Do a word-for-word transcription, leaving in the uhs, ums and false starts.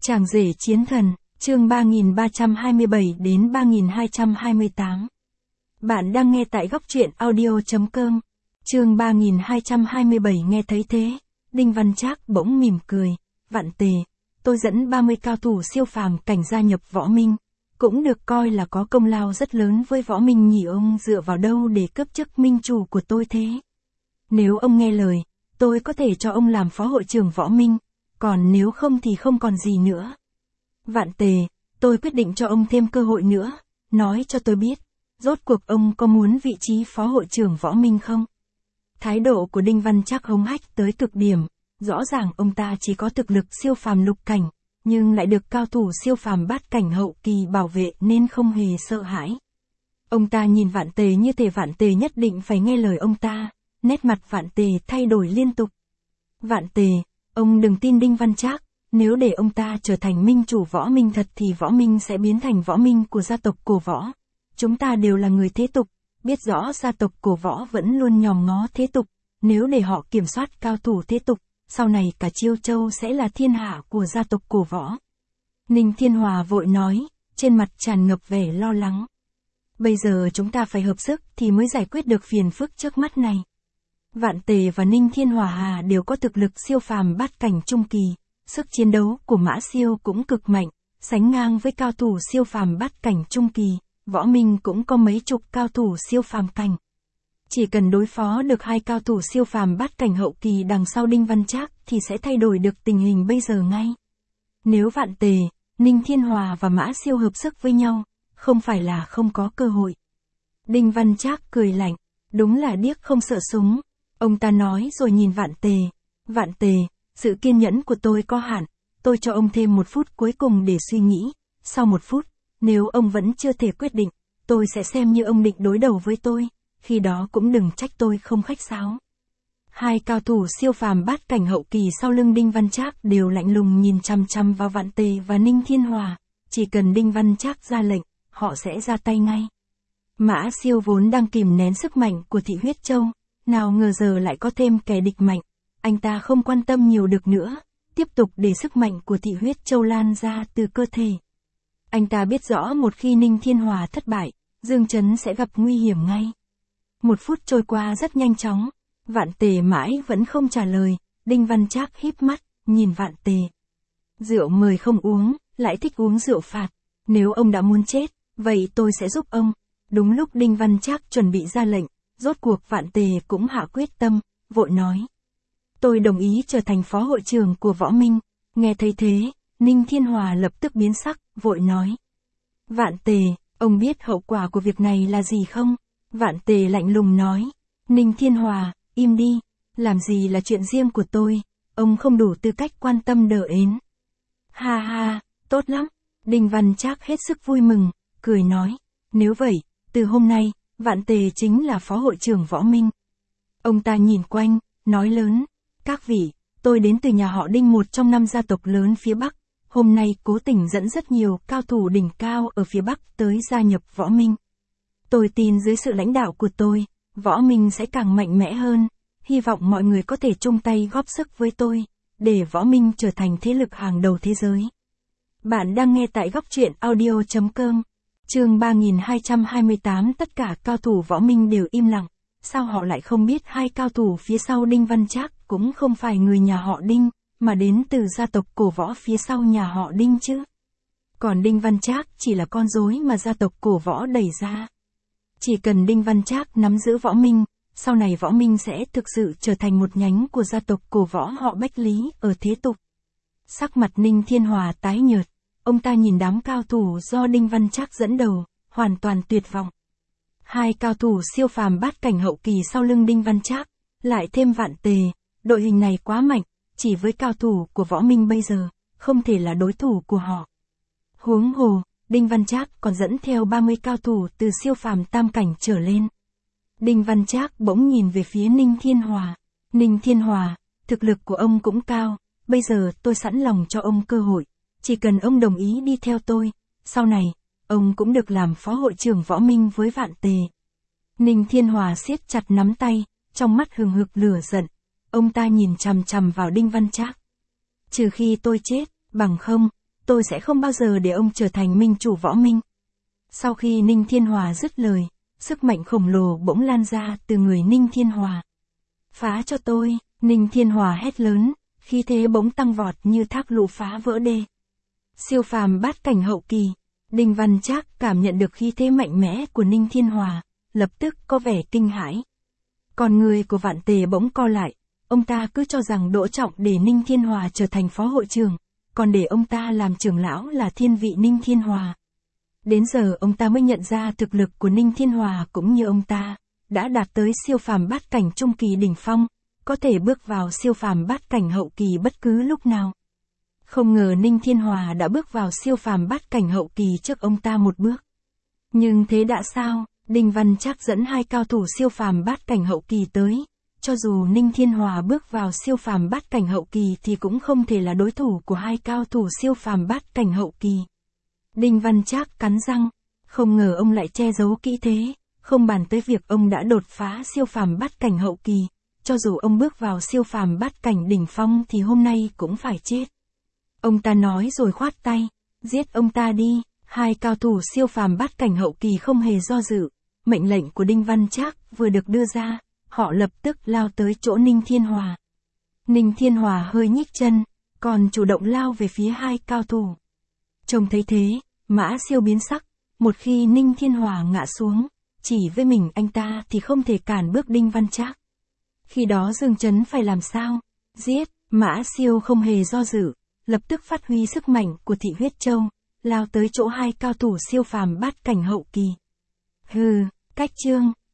Chàng rể chiến thần, chương ba nghìn ba trăm hai mươi bảy đến ba nghìn hai trăm hai mươi tám. Bạn đang nghe tại góc truyện audio chấm com. Chương ba nghìn hai trăm hai mươi bảy. Nghe thấy thế, Đinh Văn Trác bỗng mỉm cười, "Vạn Tề, tôi dẫn ba mươi cao thủ siêu phàm cảnh gia nhập Võ Minh, cũng được coi là có công lao rất lớn với Võ Minh nhỉ, ông dựa vào đâu để cấp chức minh chủ của tôi thế? Nếu ông nghe lời, tôi có thể cho ông làm phó hội trưởng Võ Minh, còn nếu không thì không còn gì nữa. Vạn Tề, tôi quyết định cho ông thêm cơ hội nữa, nói cho tôi biết, rốt cuộc ông có muốn vị trí phó hội trưởng Võ Minh không?" Thái độ của Đinh Văn Trác hống hách tới cực điểm, rõ ràng ông ta chỉ có thực lực siêu phàm lục cảnh, nhưng lại được cao thủ siêu phàm bát cảnh hậu kỳ bảo vệ nên không hề sợ hãi. Ông ta nhìn Vạn Tề như thể Vạn Tề nhất định phải nghe lời ông ta, nét mặt Vạn Tề thay đổi liên tục. "Vạn Tề, ông đừng tin Đinh Văn Trác, nếu để ông ta trở thành minh chủ Võ Minh thật thì Võ Minh sẽ biến thành Võ Minh của gia tộc Cổ Võ. Chúng ta đều là người thế tục, biết rõ gia tộc Cổ Võ vẫn luôn nhòm ngó thế tục, nếu để họ kiểm soát cao thủ thế tục, sau này cả Chiêu Châu sẽ là thiên hạ của gia tộc Cổ Võ." Ninh Thiên Hòa vội nói, trên mặt tràn ngập vẻ lo lắng. "Bây giờ chúng ta phải hợp sức thì mới giải quyết được phiền phức trước mắt này." Vạn Tề và Ninh Thiên Hòa Hà đều có thực lực siêu phàm bát cảnh trung kỳ, sức chiến đấu của Mã Siêu cũng cực mạnh, sánh ngang với cao thủ siêu phàm bát cảnh trung kỳ, Võ Minh cũng có mấy chục cao thủ siêu phàm cảnh. Chỉ cần đối phó được hai cao thủ siêu phàm bát cảnh hậu kỳ đằng sau Đinh Văn Trác thì sẽ thay đổi được tình hình bây giờ ngay. Nếu Vạn Tề, Ninh Thiên Hòa và Mã Siêu hợp sức với nhau, không phải là không có cơ hội. Đinh Văn Trác cười lạnh, đúng là điếc không sợ súng. Ông ta nói rồi nhìn Vạn Tề, "Vạn Tề, sự kiên nhẫn của tôi có hạn, tôi cho ông thêm một phút cuối cùng để suy nghĩ, sau một phút, nếu ông vẫn chưa thể quyết định, tôi sẽ xem như ông định đối đầu với tôi, khi đó cũng đừng trách tôi không khách sáo." Hai cao thủ siêu phàm bát cảnh hậu kỳ sau lưng Đinh Văn Trác đều lạnh lùng nhìn chằm chằm vào Vạn Tề và Ninh Thiên Hòa, chỉ cần Đinh Văn Trác ra lệnh, họ sẽ ra tay ngay. Mã Siêu vốn đang kìm nén sức mạnh của Thị Huyết Châu, nào ngờ giờ lại có thêm kẻ địch mạnh, anh ta không quan tâm nhiều được nữa, tiếp tục để sức mạnh của Thị Huyết Châu lan ra từ cơ thể. Anh ta biết rõ một khi Ninh Thiên Hòa thất bại, Dương Chấn sẽ gặp nguy hiểm ngay. Một phút trôi qua rất nhanh chóng, Vạn Tề mãi vẫn không trả lời, Đinh Văn Trác híp mắt, nhìn Vạn Tề. "Rượu mời không uống, lại thích uống rượu phạt, nếu ông đã muốn chết, vậy tôi sẽ giúp ông." Đúng lúc Đinh Văn Trác chuẩn bị ra lệnh, rốt cuộc Vạn Tề cũng hạ quyết tâm, vội nói, "Tôi đồng ý trở thành phó hội trưởng của Võ Minh." Nghe thấy thế, Ninh Thiên Hòa lập tức biến sắc, vội nói, "Vạn Tề, ông biết hậu quả của việc này là gì không?" Vạn Tề lạnh lùng nói, "Ninh Thiên Hòa, im đi, làm gì là chuyện riêng của tôi, ông không đủ tư cách quan tâm đờ ến." "Ha ha, tốt lắm." Đinh Văn Trác hết sức vui mừng, cười nói, "Nếu vậy, từ hôm nay, Vạn Tề chính là phó hội trưởng Võ Minh." Ông ta nhìn quanh, nói lớn, "Các vị, tôi đến từ nhà họ Đinh, một trong năm gia tộc lớn phía Bắc, hôm nay cố tình dẫn rất nhiều cao thủ đỉnh cao ở phía Bắc tới gia nhập Võ Minh. Tôi tin dưới sự lãnh đạo của tôi, Võ Minh sẽ càng mạnh mẽ hơn, hy vọng mọi người có thể chung tay góp sức với tôi, để Võ Minh trở thành thế lực hàng đầu thế giới." Bạn đang nghe tại góc truyện audio chấm com. Chương ba nghìn hai trăm hai mươi tám. Tất cả cao thủ Võ Minh đều im lặng, sao họ lại không biết hai cao thủ phía sau Đinh Văn Trác cũng không phải người nhà họ Đinh, mà đến từ gia tộc Cổ Võ phía sau nhà họ Đinh chứ? Còn Đinh Văn Trác chỉ là con rối mà gia tộc Cổ Võ đẩy ra. Chỉ cần Đinh Văn Trác nắm giữ Võ Minh, sau này Võ Minh sẽ thực sự trở thành một nhánh của gia tộc Cổ Võ họ Bách Lý ở thế tục. Sắc mặt Ninh Thiên Hòa tái nhợt, ông ta nhìn đám cao thủ do Đinh Văn Trác dẫn đầu, hoàn toàn tuyệt vọng. Hai cao thủ siêu phàm bát cảnh hậu kỳ sau lưng Đinh Văn Trác, lại thêm Vạn Tề, đội hình này quá mạnh, chỉ với cao thủ của Võ Minh bây giờ, không thể là đối thủ của họ. Huống hồ, Đinh Văn Trác còn dẫn theo ba mươi cao thủ từ siêu phàm tam cảnh trở lên. Đinh Văn Trác bỗng nhìn về phía Ninh Thiên Hòa. "Ninh Thiên Hòa, thực lực của ông cũng cao, bây giờ tôi sẵn lòng cho ông cơ hội, chỉ cần ông đồng ý đi theo tôi, sau này, ông cũng được làm phó hội trưởng Võ Minh với Vạn Tề." Ninh Thiên Hòa siết chặt nắm tay, trong mắt hừng hực lửa giận, ông ta nhìn chằm chằm vào Đinh Văn Trác. "Trừ khi tôi chết, bằng không, tôi sẽ không bao giờ để ông trở thành minh chủ võ minh. Sau khi Ninh Thiên Hòa dứt lời, sức mạnh khổng lồ bỗng lan ra từ người Ninh Thiên Hòa. Phá cho tôi, Ninh Thiên Hòa hét lớn, khí thế bỗng tăng vọt như thác lũ phá vỡ đê. Siêu phàm bát cảnh hậu kỳ, Đinh Văn Trác cảm nhận được khí thế mạnh mẽ của Ninh Thiên Hòa, lập tức có vẻ kinh hãi. Còn người của Vạn Tề bỗng co lại, ông ta cứ cho rằng Đỗ Trọng để Ninh Thiên Hòa trở thành phó hội trưởng, còn để ông ta làm trưởng lão là thiên vị Ninh Thiên Hòa. Đến giờ ông ta mới nhận ra thực lực của Ninh Thiên Hòa cũng như ông ta, đã đạt tới siêu phàm bát cảnh trung kỳ đỉnh phong, có thể bước vào siêu phàm bát cảnh hậu kỳ bất cứ lúc nào. Không ngờ Ninh Thiên Hòa đã bước vào siêu phàm bát cảnh hậu kỳ trước ông ta một bước. Nhưng thế đã sao, Đinh Văn Trác dẫn hai cao thủ siêu phàm bát cảnh hậu kỳ tới, cho dù Ninh Thiên Hòa bước vào siêu phàm bát cảnh hậu kỳ thì cũng không thể là đối thủ của hai cao thủ siêu phàm bát cảnh hậu kỳ. Đinh Văn Trác cắn răng, không ngờ ông lại che giấu kỹ thế, không bàn tới việc ông đã đột phá siêu phàm bát cảnh hậu kỳ, cho dù ông bước vào siêu phàm bát cảnh đỉnh phong thì hôm nay cũng phải chết. Ông ta nói rồi khoát tay, giết ông ta đi, hai cao thủ siêu phàm bát cảnh hậu kỳ không hề do dự, mệnh lệnh của Đinh Văn Trác vừa được đưa ra, họ lập tức lao tới chỗ Ninh Thiên Hòa. Ninh Thiên Hòa hơi nhích chân, còn chủ động lao về phía hai cao thủ. Trông thấy thế, Mã Siêu biến sắc, một khi Ninh Thiên Hòa ngã xuống, chỉ với mình anh ta thì không thể cản bước Đinh Văn Trác. Khi đó Dương Chấn phải làm sao? Giết, Mã Siêu không hề do dự, lập tức phát huy sức mạnh của Thị Huyết Châu, lao tới chỗ hai cao thủ siêu phàm bát cảnh hậu kỳ. Hừ, cách chương.